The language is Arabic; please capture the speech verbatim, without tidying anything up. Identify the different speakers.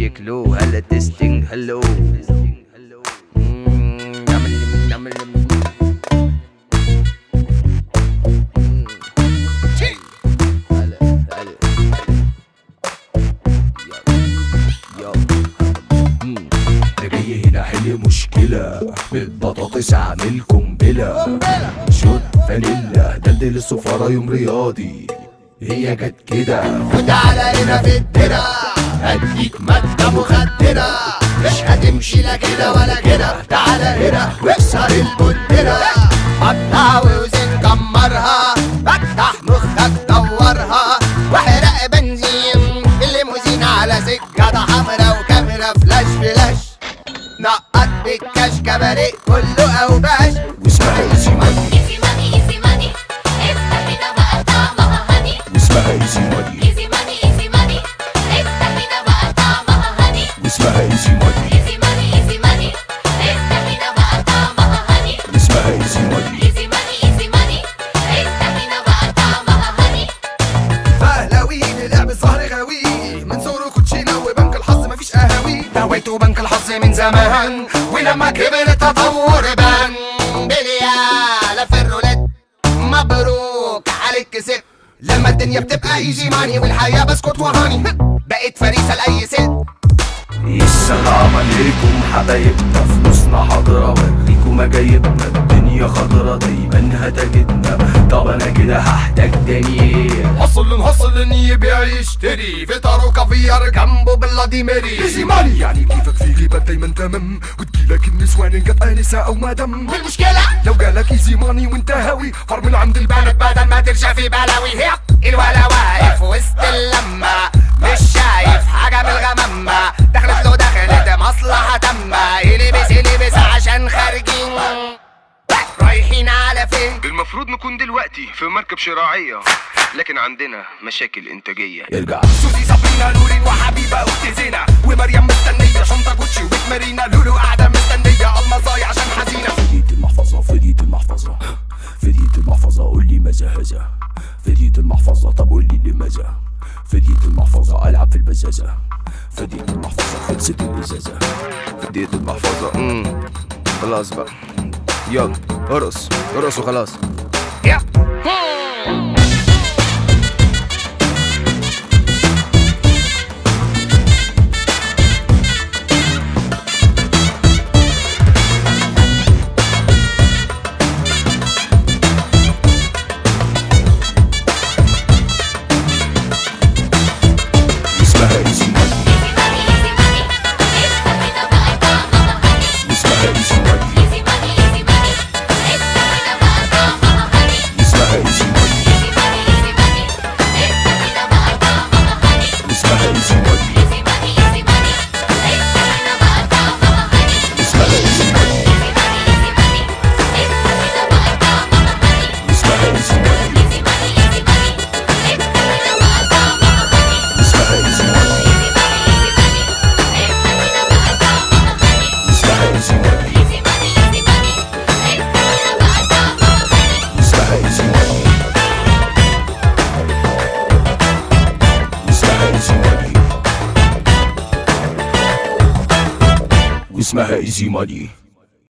Speaker 1: شيك لو هلا تيستينج هلو
Speaker 2: جاي هنا حل مشكلة بالبطاطس اعمل قنبلة شوت فانيلا دلدل السفارة يوم رياضي هي جت كده
Speaker 3: وتعالى هنا في الدرة هديك مادة مخدرة مش هتمشي لا كده ولا كده تعالى هنا واكسر البندرة قطع ووزن كمرها فتح مخك دورها واحرق بنزين في الليموزين على سكة حمرا وكاميرا فلاش فلاش نقط بالكاش كباريه كله اوباش
Speaker 2: واسمها ايزي ماني
Speaker 4: ايزي ماني ايزي ماني افتح هنا بقى طعمها هني
Speaker 2: واسمها ايزي ماني
Speaker 4: ايزي ماني ايزي ماني افتح هنا بقى طعمها هني
Speaker 2: واسمها ايزي ماني
Speaker 4: ايزي ماني ايزي ماني افتح هنا بقى طعمها هني
Speaker 2: واسمها ايزي ماني
Speaker 4: ايزي ماني ايزي ماني افتح هنا بقى طعمها هني
Speaker 3: فهلاوي لعب الظهر غاوي من صغره كوتشينه وبنك الحظ مفيش قهاوي دويته بنك الحظ من زمان ولما كبر التطور بان بليالة في الرولات مبروك عليك كسبت لما الدنيا بتبقى ايزي ماني والحياة بسكت وهاني بقيت فريسة لأي ست.
Speaker 2: السلام عليكم حبايبنا فلوسنا حاضرة وريكم مجايبنا الدنيا خضرة دايما هتجدنا طب انا كده هحتاج دانيال
Speaker 3: حصل نحصل ان يبيع يشتري فطار وكافيار جنبه باللاديميري
Speaker 2: ايزي ماني يعني كيفك في جيبك دايما تمام وتجيلك النسوان ان جت انسة او مدام
Speaker 3: والمشكلة
Speaker 2: لو جالك ايزي ماني وانت هاوي فرمل عند البنات
Speaker 3: بدل ما ترجع في بلاوي هي الولا واقف وسط اللمة مش شايف حاجة من الغمامة دخلت له دخلت مصلحة تامة يلبس يلبس عشان خارجين رايحين على فين؟
Speaker 1: المفروض نكون دلوقتي في مركب شراعية لكن عندنا مشاكل انتاجية.
Speaker 2: ارجع
Speaker 3: سوزي صابرينا نورين وحبيبة اخت زينة ومريم مستنية شنطة جوتشي ومارينا لولو قاعدة مستنية المصايا عشان حزينة.
Speaker 2: فديت المحفظة فديت المحفظة فديت المحفظة قول لي ماذا هذا فديت المحفظة طب قول لي لماذا فديت المحفظة العب في البزازة فديت المحفظة خلصت الازازة
Speaker 1: فديت المحفظة امم خلاص بقى يلا ارقص ارقص وخلاص.
Speaker 2: اسمها ايزي ماني اسمها ايزي ماني اسمها ايزي ماني اسمها ايزي ماني اسمها ايزي ماني اسمها ايزي ماني اسمها ايزي ماني اسمها ايزي ماني اسمها ايزي ماني اسمها ايزي ماني اسمها ايزي ماني